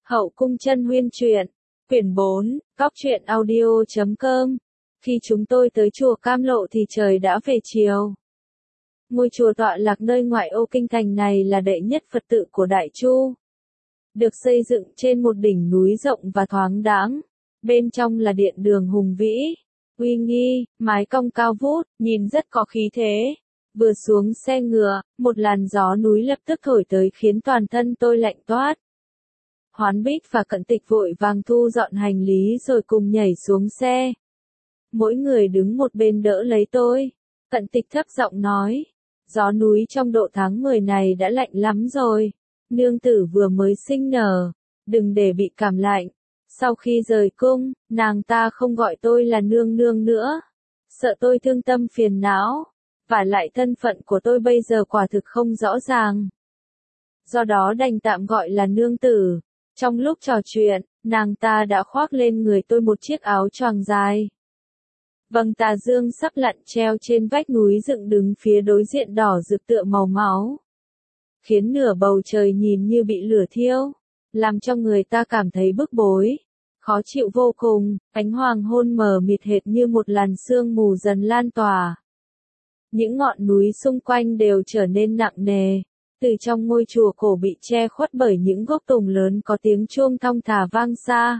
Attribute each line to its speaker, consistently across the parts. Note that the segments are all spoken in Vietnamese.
Speaker 1: Hậu cung chân huyên truyện, quyển 4, góc truyện audio.com. Khi chúng tôi tới chùa Cam Lộ thì trời đã về chiều. Ngôi chùa tọa lạc nơi ngoại ô kinh thành này là đệ nhất Phật tự của Đại Chu. Được xây dựng trên một đỉnh núi rộng và thoáng đãng. Bên trong là điện đường hùng vĩ, uy nghi, mái cong cao vút, nhìn rất có khí thế. Vừa xuống xe ngựa, một làn gió núi lập tức thổi tới khiến toàn thân tôi lạnh toát. Hoán Bích và Cận Tịch vội vàng thu dọn hành lý rồi cùng nhảy xuống xe. Mỗi người đứng một bên đỡ lấy tôi. Cận Tịch thấp giọng nói, gió núi trong độ tháng 10 này đã lạnh lắm rồi. Nương tử vừa mới sinh nở, đừng để bị cảm lạnh. Sau khi rời cung, nàng ta không gọi tôi là nương nương nữa. Sợ tôi thương tâm phiền não. Và lại thân phận của tôi bây giờ quả thực không rõ ràng. Do đó đành tạm gọi là nương tử. Trong lúc trò chuyện, nàng ta đã khoác lên người tôi một chiếc áo choàng dài. Vầng tà dương sắp lặn treo trên vách núi dựng đứng phía đối diện đỏ rực tựa màu máu. Khiến nửa bầu trời nhìn như bị lửa thiêu, làm cho người ta cảm thấy bức bối, khó chịu vô cùng, ánh hoàng hôn mờ mịt hệt như một làn sương mù dần lan tỏa. Những ngọn núi xung quanh đều trở nên nặng nề, từ trong ngôi chùa cổ bị che khuất bởi những gốc tùng lớn có tiếng chuông thong thả vang xa.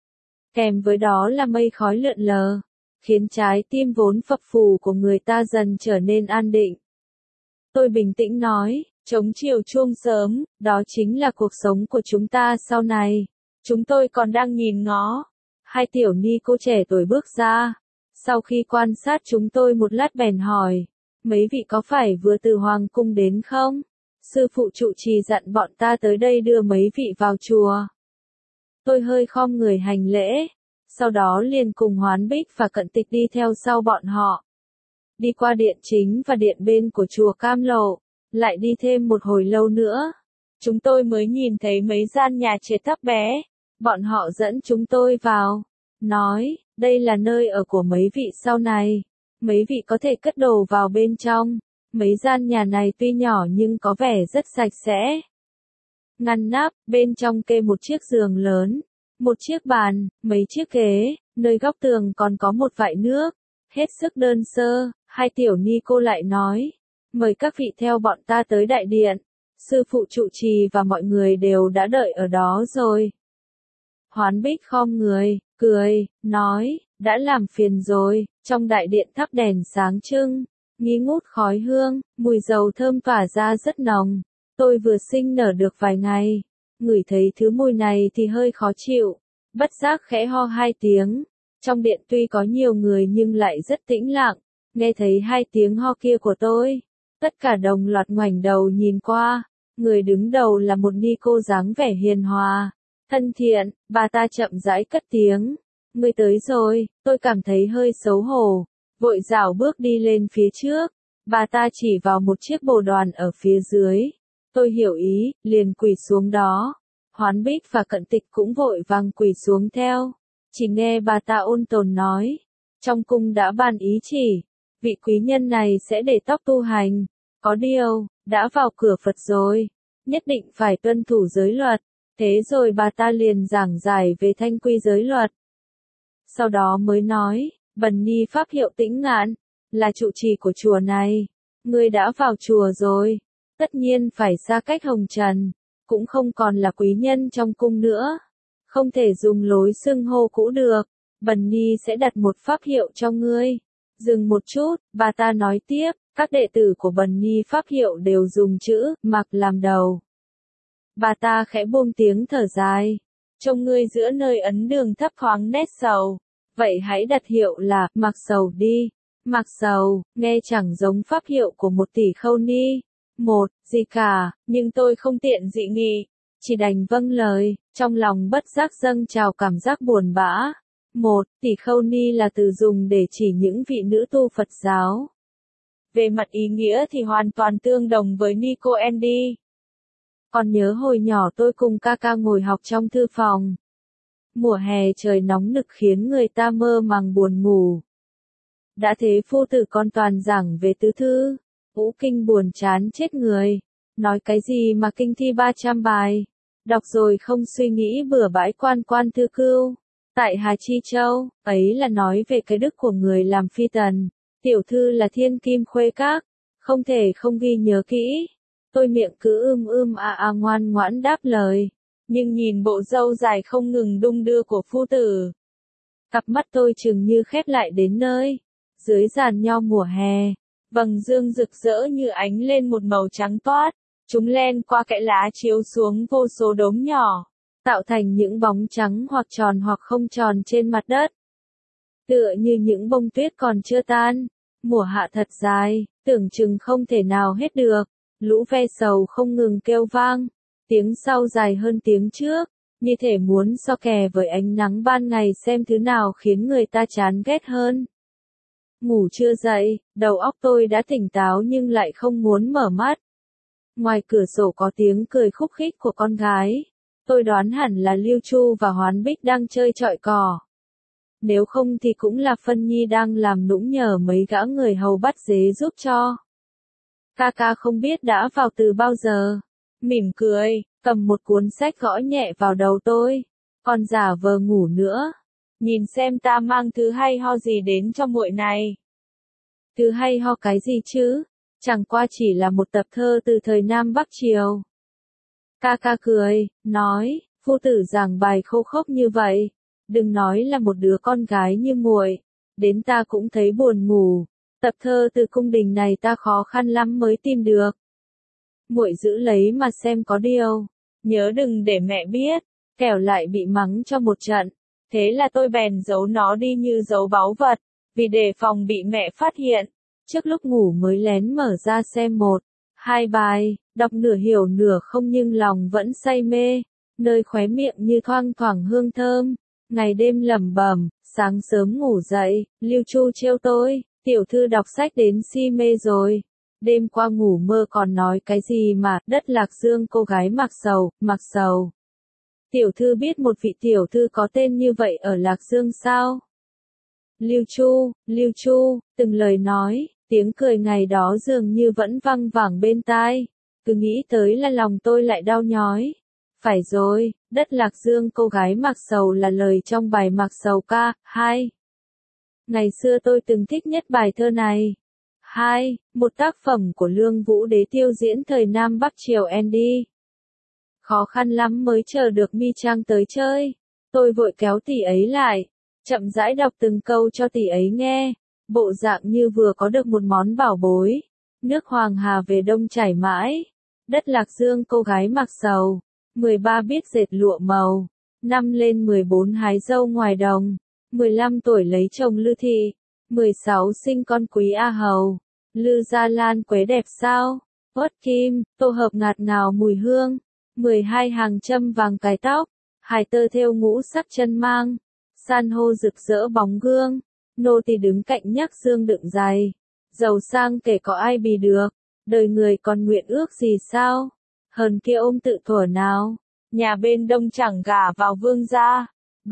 Speaker 1: Kèm với đó là mây khói lượn lờ, khiến trái tim vốn phập phù của người ta dần trở nên an định. Tôi bình tĩnh nói, trống chiều chuông sớm, đó chính là cuộc sống của chúng ta sau này. Chúng tôi còn đang nhìn ngó. Hai tiểu ni cô trẻ tuổi bước ra. Sau khi quan sát chúng tôi một lát bèn hỏi, mấy vị có phải vừa từ hoàng cung đến không? Sư phụ trụ trì dặn bọn ta tới đây đưa mấy vị vào chùa. Tôi hơi khom người hành lễ, sau đó liền cùng Hoán Bích và Cận Tịch đi theo sau bọn họ. Đi qua điện chính và điện bên của chùa Cam Lộ, lại đi thêm một hồi lâu nữa. Chúng tôi mới nhìn thấy mấy gian nhà trệt thấp bé. Bọn họ dẫn chúng tôi vào, nói, đây là nơi ở của mấy vị sau này. Mấy vị có thể cất đồ vào bên trong. Mấy gian nhà này tuy nhỏ nhưng có vẻ rất sạch sẽ. Ngăn nắp, bên trong kê một chiếc giường lớn, một chiếc bàn, mấy chiếc ghế, nơi góc tường còn có một vại nước. Hết sức đơn sơ, hai tiểu ni cô lại nói, mời các vị theo bọn ta tới đại điện. Sư phụ trụ trì và mọi người đều đã đợi ở đó rồi. Hoán Bích khom người, cười, nói, đã làm phiền rồi. Trong đại điện thắp đèn sáng trưng, nghi ngút khói hương, mùi dầu thơm tỏa ra rất nồng. Tôi vừa sinh nở được vài ngày, ngửi thấy thứ mùi này thì hơi khó chịu, bất giác khẽ ho hai tiếng. Trong điện tuy có nhiều người nhưng lại rất tĩnh lặng, nghe thấy hai tiếng ho kia của tôi, tất cả đồng loạt ngoảnh đầu nhìn qua. Người đứng đầu là một ni cô dáng vẻ hiền hòa, thân thiện. Bà ta chậm rãi cất tiếng, ngươi tới rồi. Tôi cảm thấy hơi xấu hổ, vội dạo bước đi lên phía trước. Bà ta chỉ vào một chiếc bồ đoàn ở phía dưới. Tôi hiểu ý, liền quỳ xuống đó. Hoán Bích và Cận Tịch cũng vội vàng quỳ xuống theo. Chỉ nghe bà ta ôn tồn nói, trong cung đã ban ý chỉ, vị quý nhân này sẽ để tóc tu hành. Có điều, đã vào cửa Phật rồi, nhất định phải tuân thủ giới luật. Thế rồi bà ta liền giảng giải về thanh quy giới luật. Sau đó mới nói, bần ni pháp hiệu Tĩnh Ngạn, là trụ trì của chùa này. Ngươi đã vào chùa rồi, tất nhiên phải xa cách hồng trần, cũng không còn là quý nhân trong cung nữa. Không thể dùng lối xưng hô cũ được, bần ni sẽ đặt một pháp hiệu cho ngươi. Dừng một chút, bà ta nói tiếp, các đệ tử của bần ni pháp hiệu đều dùng chữ Mặc làm đầu. Bà ta khẽ buông tiếng thở dài, trông ngươi giữa nơi ấn đường thấp thoáng nét sầu, vậy hãy đặt hiệu là Mặc Sầu đi. Mặc Sầu, nghe chẳng giống pháp hiệu của một tỷ khâu ni. Một, gì cả, nhưng tôi không tiện dị nghị, chỉ đành vâng lời, trong lòng bất giác dâng trào cảm giác buồn bã. Một, tỷ khâu ni là từ dùng để chỉ những vị nữ tu Phật giáo. Về mặt ý nghĩa thì hoàn toàn tương đồng với Nico Andy. Còn nhớ hồi nhỏ tôi cùng ca ca ngồi học trong thư phòng. Mùa hè trời nóng nực khiến người ta mơ màng buồn ngủ. Đã thế phu tử con toàn giảng về tứ thư, ngũ kinh buồn chán chết người. Nói cái gì mà kinh thi 300 bài. Đọc rồi không suy nghĩ bừa bãi quan quan thư cưu. Tại Hà Chi Châu, ấy là nói về cái đức của người làm phi tần. Tiểu thư là thiên kim khuê các, không thể không ghi nhớ kỹ. Tôi miệng cứ ngoan ngoãn đáp lời, nhưng nhìn bộ râu dài không ngừng đung đưa của phu tử. Cặp mắt tôi chừng như khép lại đến nơi. Dưới giàn nho mùa hè, vầng dương rực rỡ như ánh lên một màu trắng toát. Chúng len qua kẽ lá chiếu xuống vô số đốm nhỏ, tạo thành những bóng trắng hoặc tròn hoặc không tròn trên mặt đất. Tựa như những bông tuyết còn chưa tan. Mùa hạ thật dài, tưởng chừng không thể nào hết được. Lũ ve sầu không ngừng kêu vang. Tiếng sau dài hơn tiếng trước, như thể muốn so kè với ánh nắng ban ngày xem thứ nào khiến người ta chán ghét hơn. Ngủ chưa dậy, đầu óc tôi đã tỉnh táo nhưng lại không muốn mở mắt. Ngoài cửa sổ có tiếng cười khúc khích của con gái. Tôi đoán hẳn là Lưu Chu và Hoán Bích đang chơi chọi cò. Nếu không thì cũng là Phân Nhi đang làm nũng nhờ mấy gã người hầu bắt dế giúp cho. Ca ca không biết đã vào từ bao giờ. Mỉm cười, cầm một cuốn sách gõ nhẹ vào đầu tôi. Còn giả vờ ngủ nữa. Nhìn xem ta mang thứ hay ho gì đến cho muội này. Thứ hay ho cái gì chứ? Chẳng qua chỉ là một tập thơ từ thời Nam Bắc Triều. Ca ca cười, nói, phu tử giảng bài khô khốc như vậy. Đừng nói là một đứa con gái như muội, đến ta cũng thấy buồn ngủ. Tập thơ từ cung đình này ta khó khăn lắm mới tìm được. Muội giữ lấy mà xem có điều, nhớ đừng để mẹ biết, kẻo lại bị mắng cho một trận. Thế là tôi bèn giấu nó đi như giấu báu vật, vì đề phòng bị mẹ phát hiện. Trước lúc ngủ mới lén mở ra xem một, hai bài, đọc nửa hiểu nửa không nhưng lòng vẫn say mê, nơi khóe miệng như thoang thoảng hương thơm. Ngày đêm lẩm bẩm, sáng sớm ngủ dậy, Lưu Chu trêu tôi, tiểu thư đọc sách đến si mê rồi. Đêm qua ngủ mơ còn nói cái gì mà, đất Lạc Dương cô gái mặc sầu. Tiểu thư biết một vị tiểu thư có tên như vậy ở Lạc Dương sao? Lưu Chu, từng lời nói, tiếng cười ngày đó dường như vẫn văng vẳng bên tai. Cứ nghĩ tới là lòng tôi lại đau nhói. Phải rồi, đất Lạc Dương cô gái mặc sầu là lời trong bài Mặc Sầu Ca. 2. Ngày xưa tôi từng thích nhất bài thơ này. 2. Một tác phẩm của Lương Vũ Đế tiêu diễn thời Nam Bắc Triều Andy. Khó khăn lắm mới chờ được Mi Trang tới chơi. Tôi vội kéo tỷ ấy lại, chậm rãi đọc từng câu cho tỷ ấy nghe, bộ dạng như vừa có được một món bảo bối. Nước Hoàng Hà về đông chảy mãi, đất Lạc Dương cô gái mặc sầu. 13 biết dệt lụa màu, năm lên 14 hái dâu ngoài đồng, 15 tuổi lấy chồng Lư Thị, 16 sinh con Quý A Hầu. Lư Gia Lan quế đẹp sao? Uất kim, tô hợp ngạt ngào mùi hương. 12 hàng châm vàng cài tóc, hài tơ thêu ngũ sắc chân mang, san hô rực rỡ bóng gương, nô tỳ đứng cạnh nhắc dương đựng giày, giàu sang kể có ai bì được, đời người còn nguyện ước gì sao, hờn kia ôm tự thuở nào, nhà bên đông chẳng gả vào vương gia.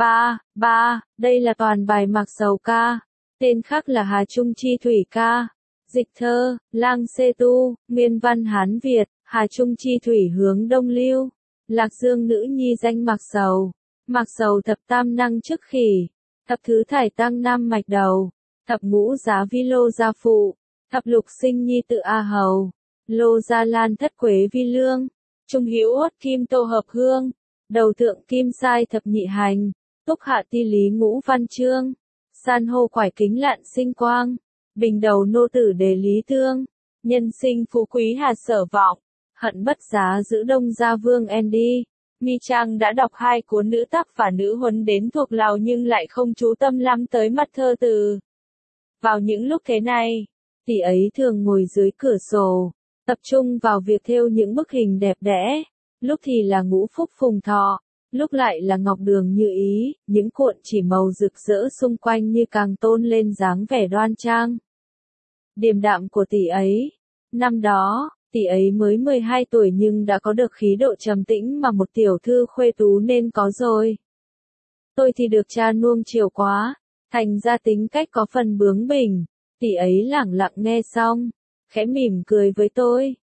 Speaker 1: Đây là toàn bài Mặc Sầu Ca, tên khác là Hà Trung Chi Thủy Ca, dịch thơ, Lang Xê Tu, nguyên văn Hán Việt. Hà Trung Chi Thủy hướng Đông Lưu, Lạc Dương nữ nhi danh Mặc Sầu thập tam năng chức khỉ, thập thứ thải tăng nam mạch đầu, thập ngũ giá vi lô gia phụ, thập lục sinh nhi tự A Hầu, lô gia lan thất quế vi lương, trung hữu uất kim tô hợp hương, đầu thượng kim sai thập nhị hành, túc hạ ti lý ngũ văn chương, san hô quải kính lạn sinh quang, bình đầu nô tử đề lý thương, nhân sinh phú quý hà sở vọng. Hận bất giá giữ đông gia vương Andy. Mi Trang đã đọc 2 cuốn nữ tác và nữ huấn đến thuộc lòng nhưng lại không chú tâm lắm tới mặt thơ từ. Vào những lúc thế này, tỷ ấy thường ngồi dưới cửa sổ, tập trung vào việc thêu những bức hình đẹp đẽ. Lúc thì là ngũ phúc phùng thọ, lúc lại là ngọc đường như ý, những cuộn chỉ màu rực rỡ xung quanh như càng tôn lên dáng vẻ đoan trang. Điềm đạm của tỷ ấy. Năm đó, tỷ ấy mới 12 tuổi nhưng đã có được khí độ trầm tĩnh mà một tiểu thư khuê tú nên có rồi. Tôi thì được cha nuông chiều quá, thành ra tính cách có phần bướng bỉnh. Tỷ ấy lẳng lặng nghe xong, khẽ mỉm cười với tôi,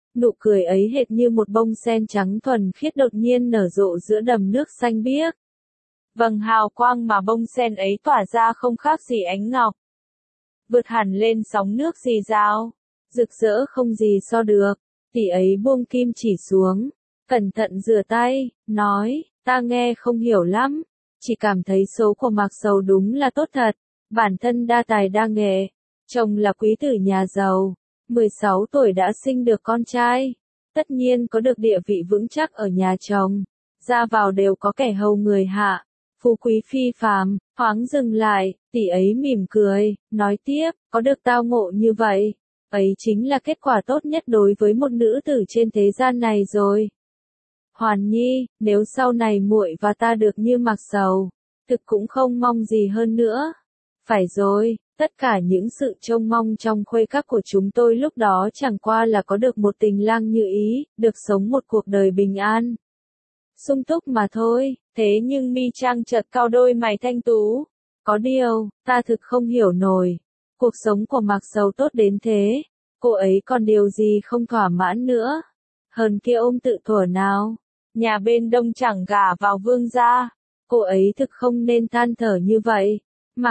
Speaker 1: Nụ cười ấy hệt như một bông sen trắng thuần khiết đột nhiên nở rộ giữa đầm nước xanh biếc. Vầng hào quang mà bông sen ấy tỏa ra không khác gì ánh ngọc. Vượt hẳn lên sóng nước rì rào, rực rỡ không gì so được. Tỷ ấy buông kim chỉ xuống, cẩn thận rửa tay, nói, ta nghe không hiểu lắm, chỉ cảm thấy số của Mạc Sầu đúng là tốt thật, bản thân đa tài đa nghệ, chồng là quý tử nhà giàu, 16 tuổi đã sinh được con trai, tất nhiên có được địa vị vững chắc ở nhà chồng, ra vào đều có kẻ hầu người hạ, phú quý phi phàm. Thoáng dừng lại, tỷ ấy mỉm cười, nói tiếp, có được tao ngộ như vậy, ấy chính là kết quả tốt nhất đối với một nữ tử trên thế gian này rồi. Hoàn Nhi, nếu sau này muội và ta được như Mạc Sầu, thực cũng không mong gì hơn nữa. Phải rồi, tất cả những sự trông mong trong khuê các của chúng tôi lúc đó chẳng qua là có được một tình lang như ý, được sống một cuộc đời bình an, sung túc mà thôi. Thế nhưng Mi Trang chợt cau đôi mày thanh tú. Có điều, ta thực không hiểu nổi. Cuộc sống của Mạc Sầu tốt đến thế, cô ấy còn điều gì không thỏa mãn nữa. Hờn kia ôm tự thuở nào, nhà bên đông chẳng gả vào vương gia, cô ấy thực không nên than thở như vậy.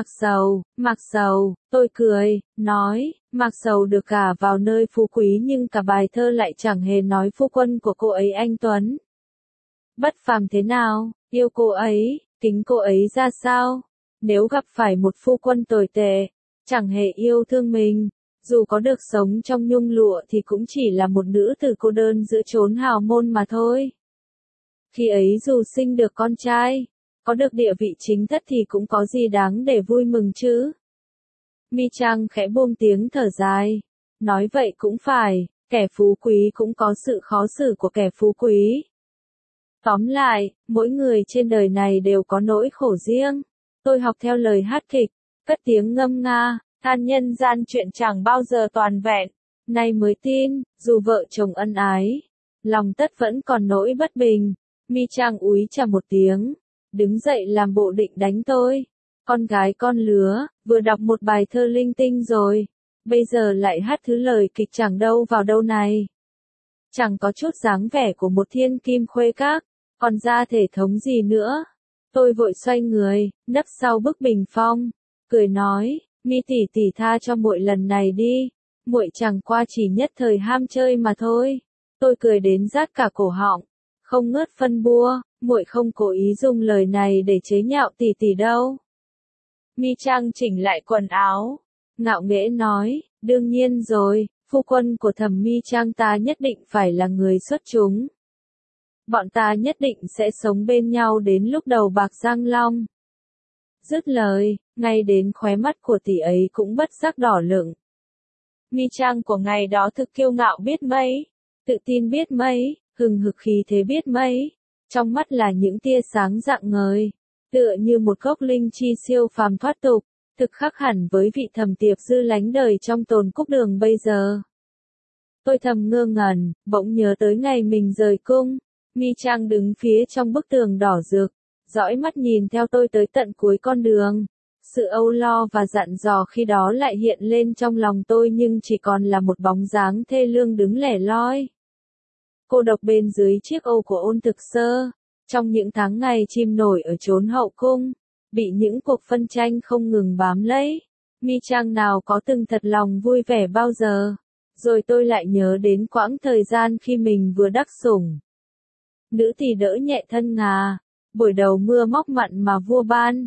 Speaker 1: Mạc Sầu, tôi cười, nói, Mạc Sầu được gả vào nơi phú quý nhưng cả bài thơ lại chẳng hề nói phu quân của cô ấy anh Tuấn bất phàm thế nào, yêu cô ấy, kính cô ấy ra sao. Nếu gặp phải một phu quân tồi tệ, chẳng hề yêu thương mình, dù có được sống trong nhung lụa thì cũng chỉ là một nữ tử cô đơn giữa chốn hào môn mà thôi. Khi ấy dù sinh được con trai, có được địa vị chính thất thì cũng có gì đáng để vui mừng chứ. Mi Trang khẽ buông tiếng thở dài, nói vậy cũng phải, kẻ phú quý cũng có sự khó xử của kẻ phú quý. Tóm lại, mỗi người trên đời này đều có nỗi khổ riêng. Tôi học theo lời hát kịch, cất tiếng ngâm nga, than nhân gian chuyện chẳng bao giờ toàn vẹn. Nay mới tin, dù vợ chồng ân ái, lòng tất vẫn còn nỗi bất bình. Mi Trang úi chà một tiếng, đứng dậy làm bộ định đánh tôi. Con gái con lứa, vừa đọc một bài thơ linh tinh rồi, bây giờ lại hát thứ lời kịch chẳng đâu vào đâu này. Chẳng có chút dáng vẻ của một thiên kim khuê các, còn ra thể thống gì nữa. Tôi vội xoay người, nấp sau bức bình phong, cười nói, Mi tỷ tỷ tha cho muội lần này đi, muội chẳng qua chỉ nhất thời ham chơi mà thôi. Tôi cười đến rát cả cổ họng, không ngớt phân bua, muội không cố ý dùng lời này để chế nhạo tỷ tỷ đâu. Mi Trang chỉnh lại quần áo, ngạo nghễ nói, đương nhiên rồi, phu quân của Thẩm Mi Trang ta nhất định phải là người xuất chúng. Bọn ta nhất định sẽ sống bên nhau đến lúc đầu bạc răng long. Dứt lời, ngay đến khóe mắt của tỷ ấy cũng bất giác đỏ lựng. Mi Trang của ngày đó thực kiêu ngạo biết mấy, tự tin biết mấy, hừng hực khí thế biết mấy, trong mắt là những tia sáng rạng ngời, tựa như một gốc linh chi siêu phàm thoát tục, thực khác hẳn với vị Thẩm Tiệp Dư lánh đời trong Tồn Cúc Đường bây giờ. Tôi thầm ngơ ngẩn, bỗng nhớ tới ngày mình rời cung. Mi Trang đứng phía trong bức tường đỏ rực, dõi mắt nhìn theo tôi tới tận cuối con đường. Sự âu lo và dặn dò khi đó lại hiện lên trong lòng tôi nhưng chỉ còn là một bóng dáng thê lương đứng lẻ loi. Cô độc bên dưới chiếc âu của Ôn Thực Sơ, trong những tháng ngày chìm nổi ở chốn hậu cung, bị những cuộc phân tranh không ngừng bám lấy. Mi Trang nào có từng thật lòng vui vẻ bao giờ. Rồi tôi lại nhớ đến quãng thời gian khi mình vừa đắc sủng. Nữ thì đỡ nhẹ thân ngà, buổi đầu mưa móc mặn mà vua ban.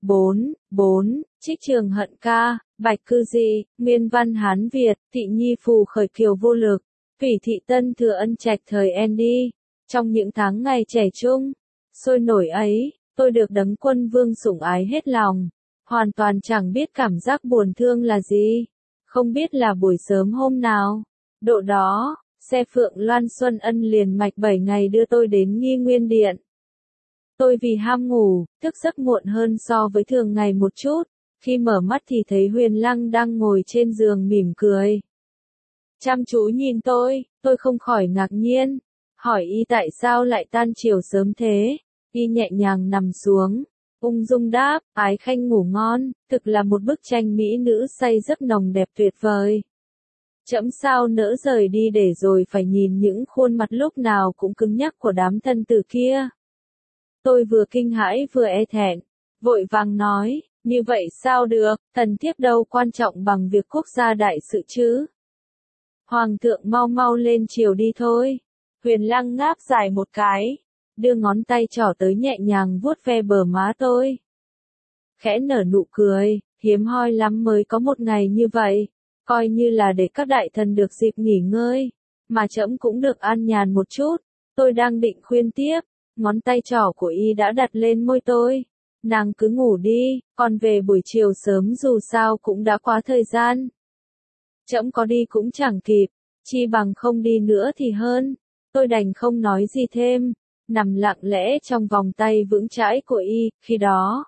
Speaker 1: 4. Trích Trường Hận Ca, Bạch Cư Dị, Nguyên văn Hán Việt, Thị Nhi Phù Khởi Kiều Vô Lực, Phỉ Thị Tân Thừa Ân Trạch thời Andy. Trong những tháng ngày trẻ trung, sôi nổi ấy, tôi được Đấng Quân Vương sủng ái hết lòng, hoàn toàn chẳng biết cảm giác buồn thương là gì. Không biết là buổi sớm hôm nào, độ đó, xe Phượng Loan Xuân Ân liền mạch 7 ngày đưa tôi đến Nghi Nguyên Điện. Tôi vì ham ngủ, thức giấc muộn hơn so với thường ngày một chút, khi mở mắt thì thấy Huyền Lăng đang ngồi trên giường mỉm cười. Chăm chú nhìn tôi không khỏi ngạc nhiên, hỏi y tại sao lại tan chiều sớm thế, y nhẹ nhàng nằm xuống, ung dung đáp, ái khanh ngủ ngon, thực là một bức tranh mỹ nữ say giấc nồng đẹp tuyệt vời. Trẫm sao nỡ rời đi để rồi phải nhìn những khuôn mặt lúc nào cũng cứng nhắc của đám thân tử kia. Tôi vừa kinh hãi vừa e thẹn, vội vàng nói, như vậy sao được, thần thiếp đâu quan trọng bằng việc quốc gia đại sự chứ. Hoàng thượng mau mau lên triều đi thôi. Huyền Lăng ngáp dài một cái, đưa ngón tay trỏ tới nhẹ nhàng vuốt ve bờ má tôi. Khẽ nở nụ cười, hiếm hoi lắm mới có một ngày như vậy, coi như là để các đại thần được dịp nghỉ ngơi, mà trẫm cũng được an nhàn một chút. Tôi đang định khuyên tiếp, ngón tay trỏ của y đã đặt lên môi tôi. Nàng cứ ngủ đi, còn về buổi chiều sớm dù sao cũng đã quá thời gian. Trẫm có đi cũng chẳng kịp, chi bằng không đi nữa thì hơn. Tôi đành không nói gì thêm, nằm lặng lẽ trong vòng tay vững chãi của y. Khi đó,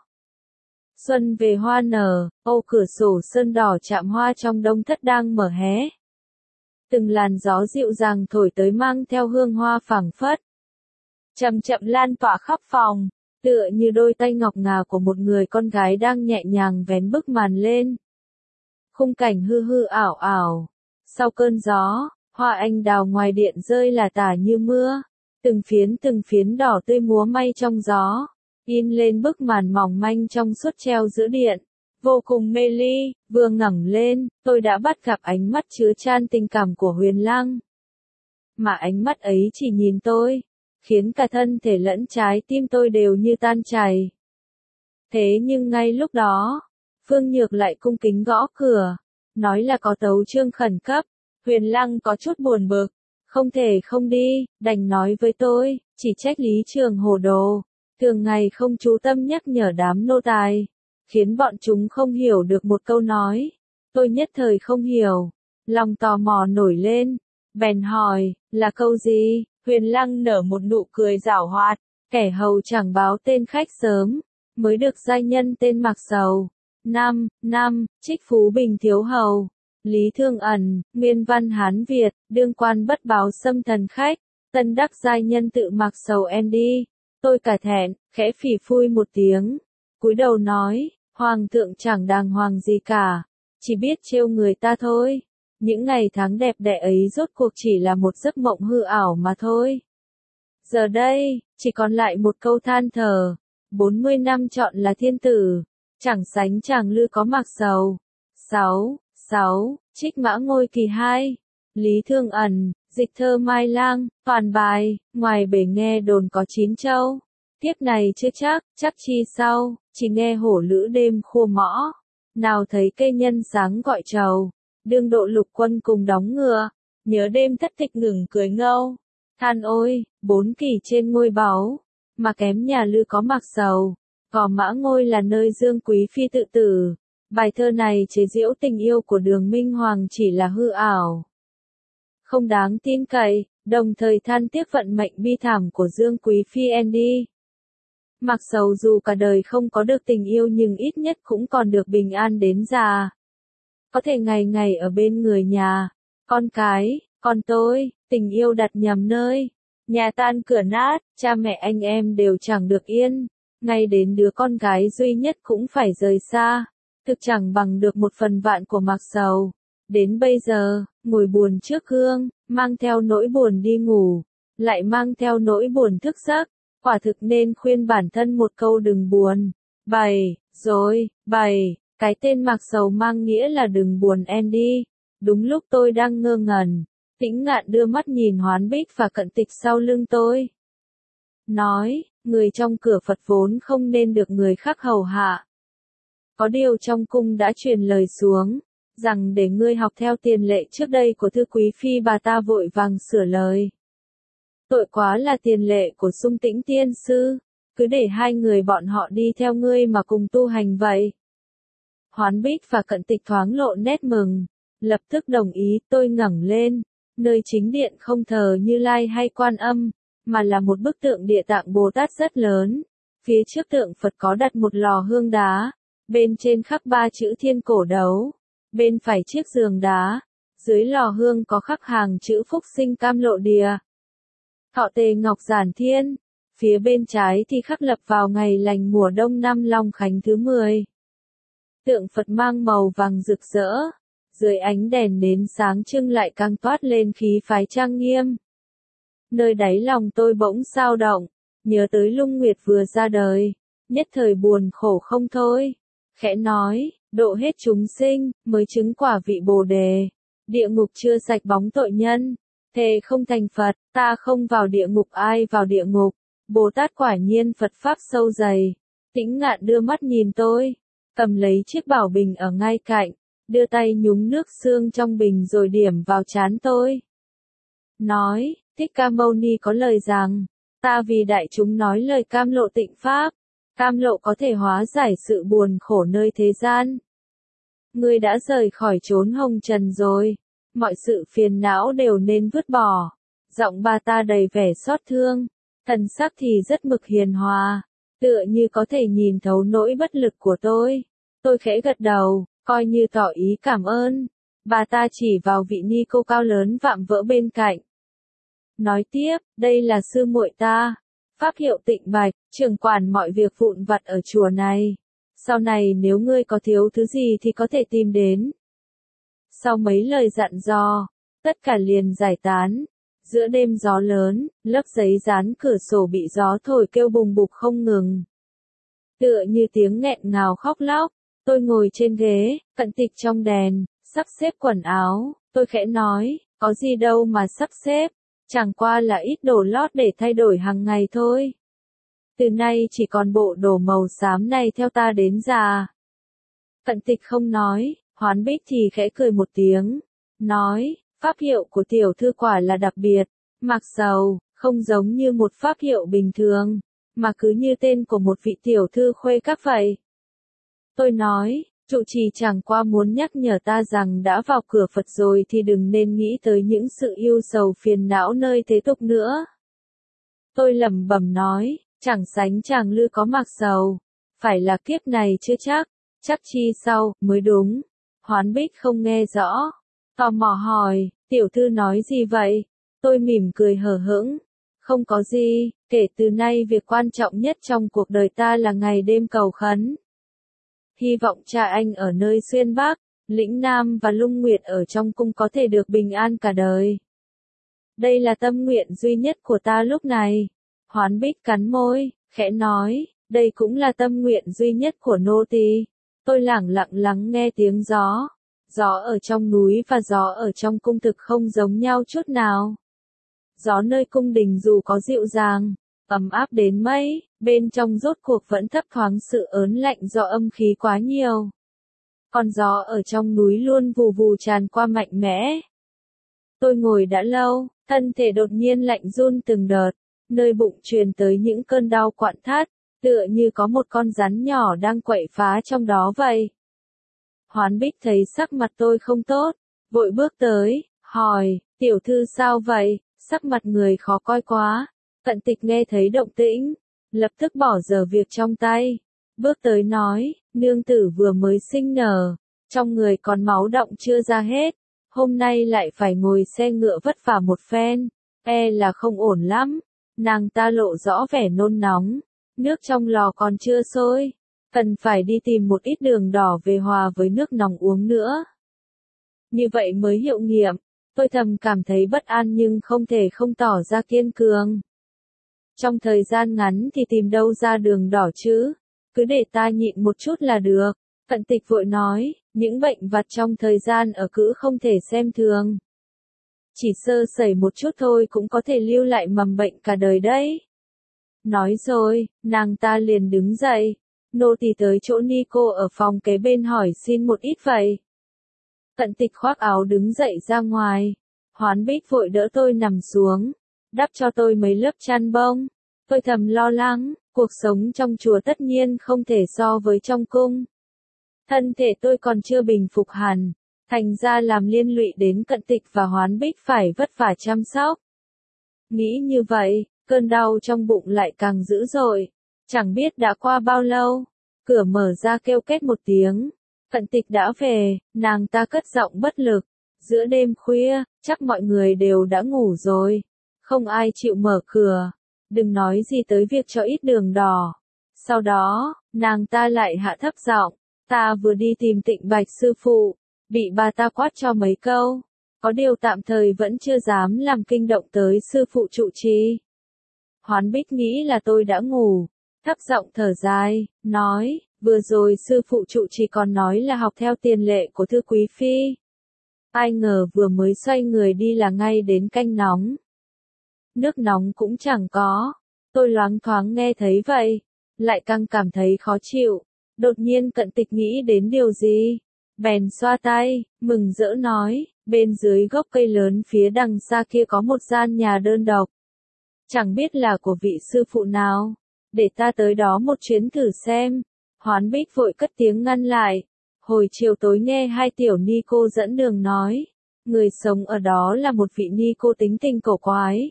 Speaker 1: xuân về hoa nở, ô cửa sổ sơn đỏ chạm hoa trong đông thất đang mở hé. Từng làn gió dịu dàng thổi tới mang theo hương hoa phảng phất, chậm chậm lan tỏa khắp phòng, tựa như đôi tay ngọc ngà của một người con gái đang nhẹ nhàng vén bức màn lên. Khung cảnh hư hư ảo ảo, sau cơn gió, hoa anh đào ngoài điện rơi lả tả như mưa, từng phiến đỏ tươi múa may trong gió, in lên bức màn mỏng manh trong suốt treo giữa điện, vô cùng mê ly. Vừa ngẩng lên, tôi đã bắt gặp ánh mắt chứa chan tình cảm của Huyền Lăng. Mà ánh mắt ấy chỉ nhìn tôi, khiến cả thân thể lẫn trái tim tôi đều như tan chảy. Thế nhưng ngay lúc đó, Phương Nhược lại cung kính gõ cửa, nói là có tấu chương khẩn cấp. Huyền Lăng có chút buồn bực, không thể không đi, đành nói với tôi, chỉ trách Lý Trường hồ đồ, thường ngày không chú tâm nhắc nhở đám nô tài, khiến bọn chúng không hiểu được một câu nói. Tôi nhất thời không hiểu, lòng tò mò nổi lên, bèn hỏi, là câu gì? Huyền Lăng nở một nụ cười giảo hoạt, kẻ hầu chẳng báo tên khách sớm, mới được giai nhân tên Mặc Sầu. Năm, Trích Phú Bình thiếu hầu, Lý Thương Ẩn, nguyên văn Hán Việt, đương quan bất báo xâm thần khách, tân đắc giai nhân tự Mặc Sầu Andy. Tôi cả thẹn, khẽ phì phui một tiếng, cúi đầu nói, Hoàng thượng chẳng đàng hoàng gì cả, chỉ biết trêu người ta thôi. Những ngày tháng đẹp đẽ ấy rốt cuộc chỉ là một giấc mộng hư ảo mà thôi. Giờ đây, chỉ còn lại một câu than thở, 40 năm chọn là thiên tử, chẳng sánh chàng lư có Mặc Sầu. 6. Trích Mã Ngôi kỳ 2. Lý Thương Ẩn, dịch thơ Mai Lang, toàn bài, ngoài bể nghe đồn có 9 châu. Tiếp này chưa chắc chi sau, chỉ nghe hổ lữ đêm khua mõ. Nào thấy cây nhân sáng gọi trầu, đương độ lục quân cùng đóng ngựa, nhớ đêm thất tịch ngừng cười ngâu. Than ôi, 4 kỳ trên ngôi báu, mà kém nhà lư có Mặc Sầu, Gò Mã Ngôi là nơi Dương Quý Phi tự tử. Bài thơ này chế giễu tình yêu của Đường Minh Hoàng chỉ là hư ảo, không đáng tin cậy, đồng thời than tiếc vận mệnh bi thảm của Dương Quý Phi Andy. Mặc Sầu dù cả đời không có được tình yêu nhưng ít nhất cũng còn được bình an đến già. Có thể ngày ngày ở bên người nhà, con cái, còn tôi, tình yêu đặt nhầm nơi. Nhà tan cửa nát, cha mẹ anh em đều chẳng được yên, ngay đến đứa con gái duy nhất cũng phải rời xa. Thực chẳng bằng được 1/1000 của Mặc Sầu. Đến bây giờ, ngồi buồn trước gương, mang theo nỗi buồn đi ngủ, lại mang theo nỗi buồn thức giấc, quả thực nên khuyên bản thân một câu đừng buồn. 7. Cái tên Mặc Sầu mang nghĩa là đừng buồn Andy. Đúng lúc tôi đang ngơ ngẩn, Tĩnh Ngạn đưa mắt nhìn Hoán Bích và Cận Tịch sau lưng tôi. Nói, người trong cửa Phật vốn không nên được người khác hầu hạ. Có điều trong cung đã truyền lời xuống, rằng để ngươi học theo tiền lệ trước đây của Thư Quý Phi. Bà ta vội vàng sửa lời. Tội quá là tiền lệ của Sung Tĩnh tiên sư, cứ để hai người bọn họ đi theo ngươi mà cùng tu hành vậy. Hoán Bích và Cận Tịch thoáng lộ nét mừng, lập tức đồng ý. Tôi ngẩng lên, nơi chính điện không thờ Như Lai hay Quan Âm, mà là một bức tượng Địa Tạng Bồ Tát rất lớn. Phía trước tượng Phật có đặt một lò hương đá, bên trên khắc 3 chữ Thiên Cổ Đấu, bên phải chiếc giường đá, dưới lò hương có khắc hàng chữ Phúc Sinh Cam Lộ Địa, Thọ Tề Ngọc Giản Thiên, phía bên trái thì khắc lập vào ngày lành mùa đông năm Long Khánh thứ 10. Tượng Phật mang màu vàng rực rỡ, dưới ánh đèn nến sáng trưng lại càng toát lên khí phái trang nghiêm. Nơi đáy lòng tôi bỗng xao động, nhớ tới Lung Nguyệt vừa ra đời, nhất thời buồn khổ không thôi. Khẽ nói, độ hết chúng sinh, mới chứng quả vị Bồ Đề. Địa ngục chưa sạch bóng tội nhân, thề không thành Phật, ta không vào địa ngục ai vào địa ngục. Bồ Tát quả nhiên Phật Pháp sâu dày. Tĩnh Ngạn đưa mắt nhìn tôi, cầm lấy chiếc bảo bình ở ngay cạnh, đưa tay nhúng nước xương trong bình rồi điểm vào trán tôi. Nói, Thích Ca Mâu Ni có lời rằng, ta vì đại chúng nói lời cam lộ tịnh Pháp, cam lộ có thể hóa giải sự buồn khổ nơi thế gian. Ngươi đã rời khỏi chốn hồng trần rồi, mọi sự phiền não đều nên vứt bỏ. Giọng bà ta đầy vẻ xót thương, thần sắc thì rất mực hiền hòa, tựa như có thể nhìn thấu nỗi bất lực của tôi. Tôi khẽ gật đầu, coi như tỏ ý cảm ơn. Bà ta chỉ vào vị ni cô cao lớn vạm vỡ bên cạnh. Nói tiếp, đây là sư muội ta, pháp hiệu Tịnh Bạch, trưởng quản mọi việc vụn vặt ở chùa này. Sau này nếu ngươi có thiếu thứ gì thì có thể tìm đến. Sau mấy lời dặn dò, tất cả liền giải tán. Giữa đêm gió lớn, lớp giấy dán cửa sổ bị gió thổi kêu bùng bục không ngừng. Tựa như tiếng nghẹn ngào khóc lóc, tôi ngồi trên ghế, cận tịch trong đèn, sắp xếp quần áo, tôi khẽ nói, có gì đâu mà sắp xếp, chẳng qua là ít đồ lót để thay đổi hàng ngày thôi. Từ nay chỉ còn bộ đồ màu xám này theo ta đến già. Cận tịch không nói, Hoán Bích thì khẽ cười một tiếng, nói, pháp hiệu của tiểu thư quả là đặc biệt, mặc dầu, không giống như một pháp hiệu bình thường, mà cứ như tên của một vị tiểu thư khuê các vậy. Tôi nói, trụ trì chẳng qua muốn nhắc nhở ta rằng đã vào cửa Phật rồi thì đừng nên nghĩ tới những sự yêu sầu phiền não nơi thế tục nữa. Tôi lẩm bẩm nói, chẳng sánh chàng lư có mặc dầu, phải là kiếp này chưa chắc chi sau, mới đúng. Hoán Bích không nghe rõ, tò mò hỏi, tiểu thư nói gì vậy? Tôi mỉm cười hờ hững, không có gì, kể từ nay việc quan trọng nhất trong cuộc đời ta là ngày đêm cầu khấn. Hy vọng cha anh ở nơi Xuyên Bắc, Lĩnh Nam và Lung Nguyệt ở trong cung có thể được bình an cả đời. Đây là tâm nguyện duy nhất của ta lúc này. Hoán Bích cắn môi, khẽ nói, đây cũng là tâm nguyện duy nhất của nô tỳ. Tôi lẳng lặng lắng nghe tiếng gió. Gió ở trong núi và gió ở trong cung thực không giống nhau chút nào. Gió nơi cung đình dù có dịu dàng, ấm áp đến mấy, bên trong rốt cuộc vẫn thấp thoáng sự ớn lạnh do âm khí quá nhiều. Còn gió ở trong núi luôn vù vù tràn qua mạnh mẽ. Tôi ngồi đã lâu, thân thể đột nhiên lạnh run từng đợt, nơi bụng truyền tới những cơn đau quặn thắt, tựa như có một con rắn nhỏ đang quậy phá trong đó vậy. Hoán Bích thấy sắc mặt tôi không tốt, vội bước tới, hỏi, tiểu thư sao vậy, sắc mặt người khó coi quá. Cận tịch nghe thấy động tĩnh, lập tức bỏ dở việc trong tay, bước tới nói, nương tử vừa mới sinh nở, trong người còn máu động chưa ra hết, hôm nay lại phải ngồi xe ngựa vất vả một phen, là không ổn lắm. Nàng ta lộ rõ vẻ nôn nóng, nước trong lò còn chưa sôi, cần phải đi tìm một ít đường đỏ về hòa với nước nóng uống nữa. Như vậy mới hiệu nghiệm, tôi thầm cảm thấy bất an nhưng không thể không tỏ ra kiên cường. Trong thời gian ngắn thì tìm đâu ra đường đỏ chứ, cứ để ta nhịn một chút là được. Cận tịch vội nói, những bệnh vặt trong thời gian ở cữ không thể xem thường. Chỉ sơ sẩy một chút thôi cũng có thể lưu lại mầm bệnh cả đời đấy. Nói rồi, nàng ta liền đứng dậy, nô tỳ tới chỗ ni cô ở phòng kế bên hỏi xin một ít vậy. Cận tịch khoác áo đứng dậy ra ngoài, Hoán Bích vội đỡ tôi nằm xuống, đắp cho tôi mấy lớp chăn bông. Tôi thầm lo lắng, cuộc sống trong chùa tất nhiên không thể so với trong cung. Thân thể tôi còn chưa bình phục hẳn, thành ra làm liên lụy đến Cận tịch và Hoán Bích phải vất vả chăm sóc. Nghĩ như vậy, cơn đau trong bụng lại càng dữ dội. Chẳng biết đã qua bao lâu, cửa mở ra kêu két một tiếng. Cận tịch đã về, nàng ta cất giọng bất lực. Giữa đêm khuya, chắc mọi người đều đã ngủ rồi. Không ai chịu mở cửa. Đừng nói gì tới việc cho ít đường đỏ. Sau đó, nàng ta lại hạ thấp giọng. Ta vừa đi tìm Tịnh Bạch sư phụ. bị bà ta quát cho mấy câu. Có điều tạm thời vẫn chưa dám làm kinh động tới sư phụ trụ trì. Hoán Bích nghĩ là tôi đã ngủ, thấp giọng thở dài, nói, vừa rồi sư phụ trụ trì còn nói là học theo tiền lệ của thư quý phi. Ai ngờ vừa mới xoay người đi là ngay đến canh nóng. Nước nóng cũng chẳng có. Tôi loáng thoáng nghe thấy vậy, lại càng cảm thấy khó chịu. Đột nhiên Cận Tịch nghĩ đến điều gì, bèn xoa tay, mừng rỡ nói, bên dưới gốc cây lớn phía đằng xa kia có một gian nhà đơn độc. Chẳng biết là của vị sư phụ nào, để ta tới đó một chuyến thử xem. Hoán Bích vội cất tiếng ngăn lại. Hồi chiều tối nghe hai tiểu ni cô dẫn đường nói, người sống ở đó là một vị ni cô tính tình cổ quái.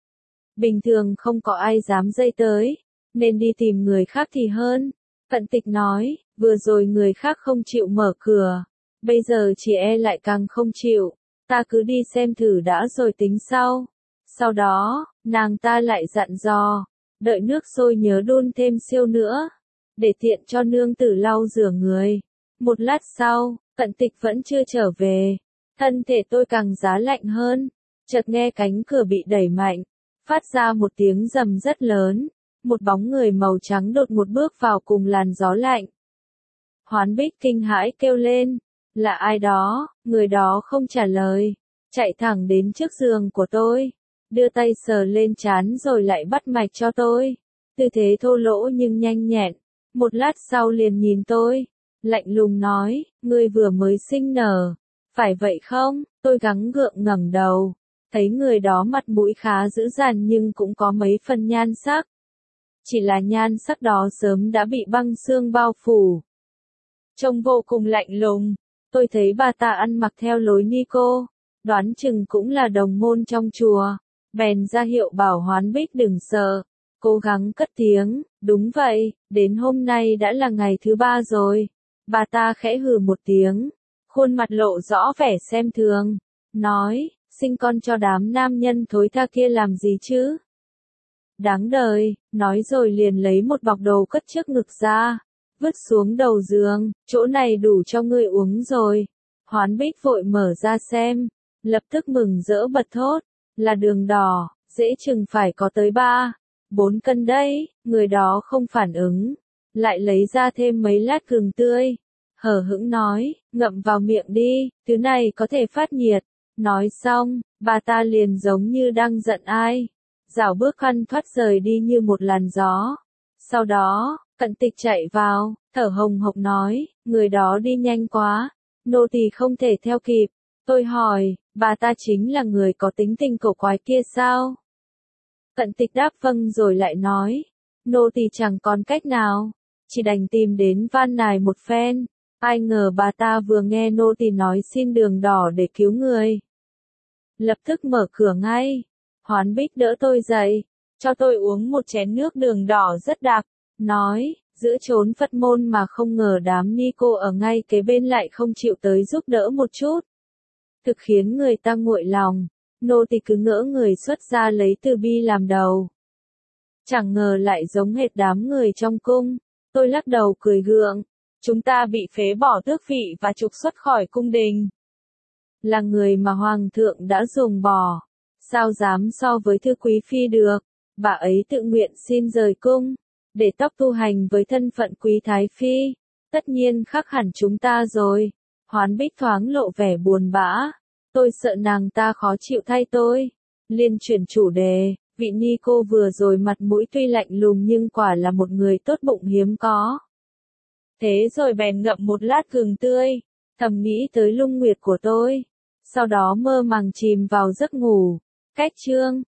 Speaker 1: Bình thường không có ai dám dây tới, nên đi tìm người khác thì hơn. Cận Tịch nói, vừa rồi người khác không chịu mở cửa, bây giờ chị e lại càng không chịu, ta cứ đi xem thử đã rồi tính sau. Sau đó, nàng ta lại dặn dò, đợi nước sôi nhớ đun thêm siêu nữa, để tiện cho nương tử lau rửa người. Một lát sau, Cận Tịch vẫn chưa trở về, thân thể tôi càng giá lạnh hơn, chợt nghe cánh cửa bị đẩy mạnh, phát ra một tiếng rầm rất lớn, một bóng người màu trắng đột một bước vào cùng làn gió lạnh. Hoán Bích kinh hãi kêu lên, là ai đó, người đó không trả lời, chạy thẳng đến trước giường của tôi, đưa tay sờ lên trán rồi lại bắt mạch cho tôi, tư thế thô lỗ nhưng nhanh nhẹn, một lát sau liền nhìn tôi, lạnh lùng nói, ngươi vừa mới sinh nở, phải vậy không? Tôi gắng gượng ngẩng đầu, thấy người đó mặt mũi khá dữ dằn nhưng cũng có mấy phần nhan sắc. Chỉ là nhan sắc đó sớm đã bị băng xương bao phủ. Trông vô cùng lạnh lùng, tôi thấy bà ta ăn mặc theo lối ni cô, đoán chừng cũng là đồng môn trong chùa, bèn ra hiệu bảo Hoán Bích đừng sợ, cố gắng cất tiếng, đúng vậy, đến hôm nay đã là ngày thứ 3 rồi. Bà ta khẽ hừ một tiếng, khuôn mặt lộ rõ vẻ xem thường, nói, sinh con cho đám nam nhân thối tha kia làm gì chứ? Đáng đời, nói rồi liền lấy một bọc đồ cất trước ngực ra, vứt xuống đầu giường, chỗ này đủ cho ngươi uống rồi. Hoán Bích vội mở ra xem, lập tức mừng rỡ bật thốt, là đường đỏ, dễ chừng phải có tới 3-4 cân đấy. Người đó không phản ứng, lại lấy ra thêm mấy lát gừng tươi, hờ hững nói, ngậm vào miệng đi, thứ này có thể phát nhiệt. Nói xong, bà ta liền giống như đang giận ai, rảo bước khăn thoát rời đi như một làn gió. Sau đó, Cận Tịch chạy vào, thở hồng hộc nói, người đó đi nhanh quá, nô tỳ không thể theo kịp. Tôi hỏi, bà ta chính là người có tính tình cổ quái kia sao? Cận Tịch đáp vâng rồi lại nói, nô tỳ chẳng còn cách nào, chỉ đành tìm đến van nài một phen. Ai ngờ bà ta vừa nghe nô tỳ nói xin đường đỏ để cứu người, lập tức mở cửa ngay. Hoán Bích đỡ tôi dậy, cho tôi uống một chén nước đường đỏ rất đặc, nói, giữa chốn Phật môn mà không ngờ đám ni cô ở ngay kế bên lại không chịu tới giúp đỡ một chút. Thực khiến người ta nguội lòng, nô tỳ cứ ngỡ người xuất gia lấy từ bi làm đầu. Chẳng ngờ lại giống hệt đám người trong cung. Tôi lắc đầu cười gượng, chúng ta bị phế bỏ tước vị và trục xuất khỏi cung đình. Là người mà hoàng thượng đã ruồng bỏ, sao dám so với thư quý phi được, bà ấy tự nguyện xin rời cung, để tóc tu hành với thân phận quý thái phi, tất nhiên khác hẳn chúng ta rồi. Hoán Bích thoáng lộ vẻ buồn bã, tôi sợ nàng ta khó chịu thay tôi, liền chuyển chủ đề, vị ni cô vừa rồi mặt mũi tuy lạnh lùng nhưng quả là một người tốt bụng hiếm có. Thế rồi bèn ngậm một lát gừng tươi, thầm nghĩ tới lung nguyệt của tôi, sau đó mơ màng chìm vào giấc ngủ. Cách chương